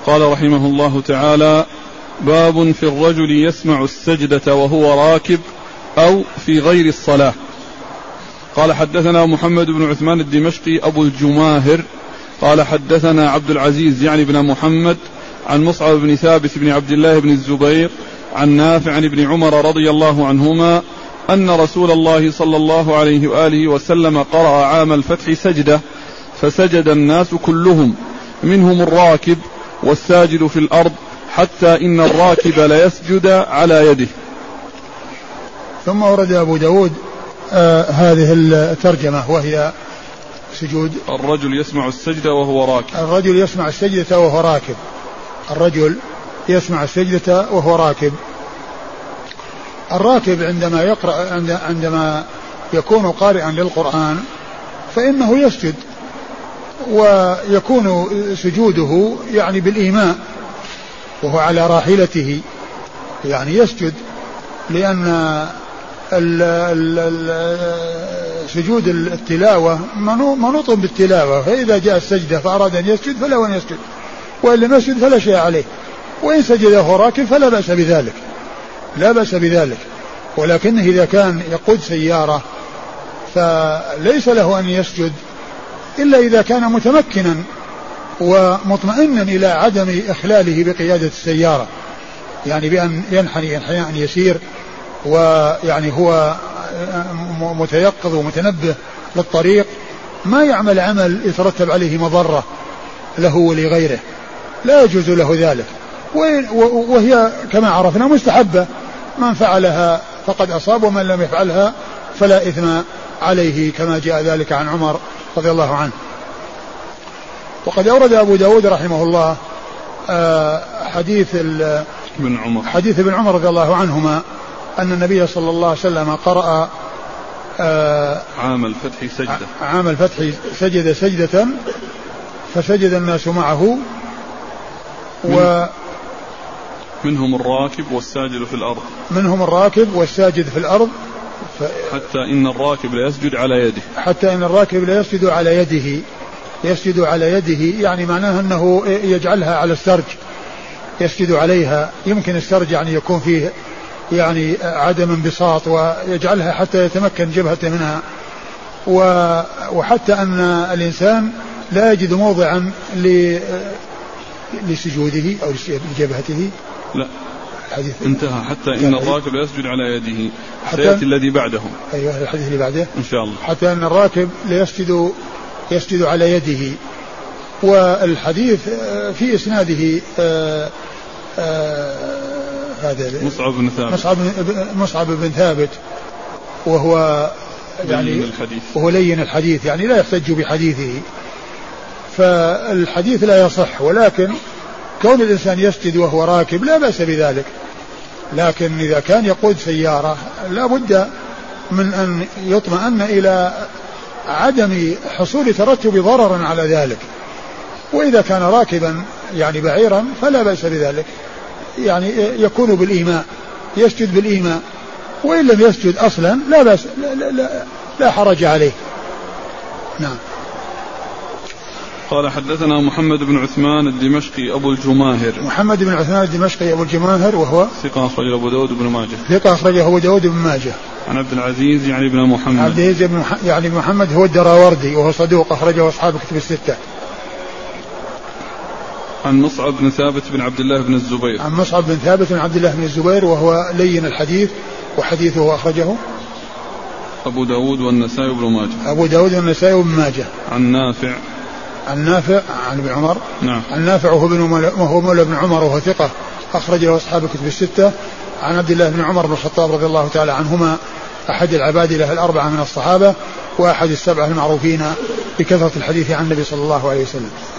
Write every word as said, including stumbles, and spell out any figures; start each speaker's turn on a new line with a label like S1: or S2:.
S1: قال رحمه الله تعالى: باب في الرجل يسمع السجدة وهو راكب أو في غير الصلاة. قال: حدثنا محمد بن عثمان الدمشقي أبو الجماهر قال: حدثنا عبد العزيز يعني بن محمد عن مصعب بن ثابت بن عبد الله بن الزبير عن نافع عن ابن عمر رضي الله عنهما أن رسول الله صلى الله عليه وآله وسلم قرأ عام الفتح سجدة فسجد الناس كلهم منهم الراكب والساجد في الأرض حتى إن الراكب ليسجد على يده.
S2: ثم ورد أبو داود آه هذه الترجمة وهي سجود
S1: الرجل يسمع السجدة وهو راكب.
S2: الرجل يسمع السجدة وهو راكب. الرجل يسمع السجدة وهو راكب. الراكب عندما يقرأ عندما يكون قارئا للقرآن فإنه يسجد، ويكون سجوده يعني بالإيماء وهو على راحلته، يعني يسجد، لأن ال ال ال سجود التلاوة منوط بالتلاوة، فإذا جاء السجدة فأراد أن يسجد فله أن يسجد، وإن لم يسجد فلا شيء عليه، وإن سجد وهو راكب فلا بأس بذلك، لا بأس بذلك. ولكنه إذا كان يقود سيارة فليس له أن يسجد إلا إذا كان متمكنا ومطمئنا إلى عدم إخلاله بقيادة السيارة، يعني بأن ينحني انحناء يسير، ويعني هو متيقظ ومتنبه للطريق، ما يعمل عمل يترتب عليه مضرة له ولغيره، لا يجوز له ذلك. وهي كما عرفنا مستحبة، من فعلها فقد أصاب ومن لم يفعلها فلا إثم عليه، كما جاء ذلك عن عمر رضي الله عنه. وقد أورد أبو داود رحمه الله حديث
S1: ابن عمر
S2: حديث ابن عمر رضي الله عنهما أن النبي صلى الله عليه وسلم قرأ
S1: عام الفتح سجدة
S2: عام الفتح سجد سجدة فسجد الناس معه، و
S1: منهم الراكب والساجد في الأرض
S2: منهم الراكب والساجد في الأرض
S1: ف... حتى إن الراكب ليسجد على يده
S2: حتى إن الراكب ليسجد على يده يسجد على يده يعني معناه أنه يجعلها على السرج، يسجد عليها. يمكن السرج يعني يكون فيه يعني عدم انبساط، ويجعلها حتى يتمكن جبهته منها، وحتى أن الإنسان لا يجد موضعا لسجوده أو لجبهته.
S1: لا، الحديث انتهى حتى إن الراكب يسجد على يده، سيأتي الذي بعده.
S2: أيوه الحديث اللي بعده
S1: إن شاء الله.
S2: حتى أن الراكب ليسجد يسجد على يده. والحديث في إسناده آآ آآ هذا
S1: مصعب بن ثابت
S2: مصعب, مصعب بن ثابت وهو يعني
S1: لين الحديث
S2: وهو لين الحديث، يعني لا يحتج بحديثه، فالحديث لا يصح. ولكن كون الإنسان يسجد وهو راكب لا بأس بذلك، لكن إذا كان يقود سيارة لا بد من أن يطمئن إلى عدم حصول ترتب ضرر على ذلك. وإذا كان راكبا يعني بعيرا فلا بأس بذلك، يعني يكون بالإيماء، يسجد بالإيماء، وإن لم يسجد أصلا لا بأس، لا, لا, لا, لا حرج عليه. نعم.
S1: قال: حدثنا محمد بن عثمان الدمشقي أبو الجماهر.
S2: محمد بن عثمان الدمشقي أبو الجماهر وهو
S1: ثقة أخرجه أبو داود بن ماجه.
S2: ثقة أخرجه أبو داود بن ماجه.
S1: عن عبد العزيز يعني بن محمد.
S2: عبد العزيز بن يعني محمد هو الدراوردي وهو صدوق أخرجه أصحاب كتب الستة.
S1: عن مصعب بن ثابت بن عبد الله بن الزبير.
S2: عن مصعب بن ثابت بن عبد الله بن الزبير وهو لين الحديث، وحديثه أخرجه
S1: أبو داود والنسائي بن ماجه.
S2: أبو داود والنسائي بن ماجه.
S1: عن نافع
S2: عن نافع عن ابن عمر.
S1: نعم.
S2: عن نافع وهو مولى بن عمر وهو ثقة أخرجه أصحاب الكتب الستة. عن عبد الله بن عمر بن الخطاب رضي الله تعالى عنهما، أحد العباد له الأربعة من الصحابة، وأحد السبعة المعروفين بكثرة الحديث عن النبي صلى الله عليه وسلم.